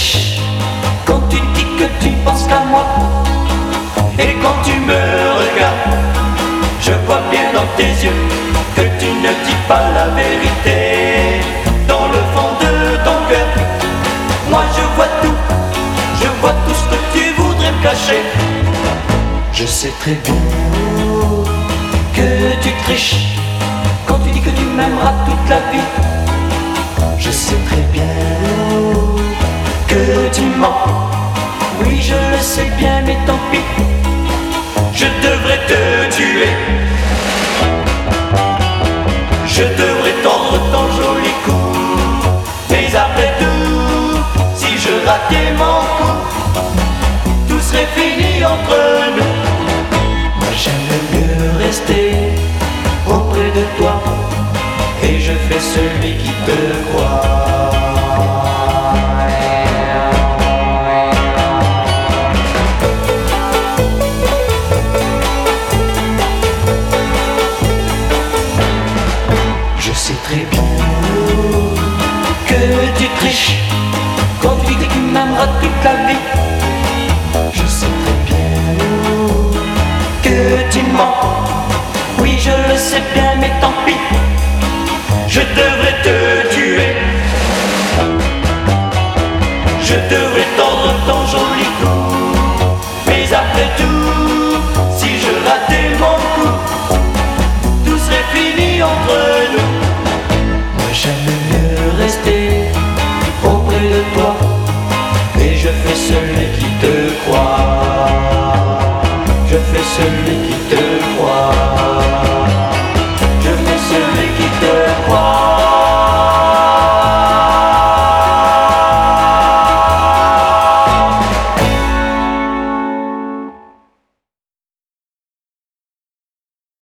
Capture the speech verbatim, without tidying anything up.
triches quand tu dis que tu penses qu'à moi. Et quand tu me regardes, je vois bien dans tes yeux que tu ne dis pas la vérité. Dans le fond de ton cœur, moi je vois tout, je vois tout ce que tu voudrais me cacher. Je sais très bien que tu triches quand tu dis que tu m'aimeras toute la vie. Je sais très bien que tu mens, oui je le sais bien mais tant pis. Je devrais te tuer, je devrais tendre ton joli cou. Mais après tout, si je ratais mon coup, tout serait fini entre nous. Moi j'aime mieux rester auprès de toi, et je fais celui qui te croit. Je sais très bien que tu triches quand tu dis que tu m'aimeras toute la vie. Je sais très bien que tu mens, oui je le sais bien mais tant pis. Je devrais te tuer, je devrais tendre ton joli cou. Mais après tout, si je ratais mon coup, tout serait fini entre nous. Moi j'aime mieux rester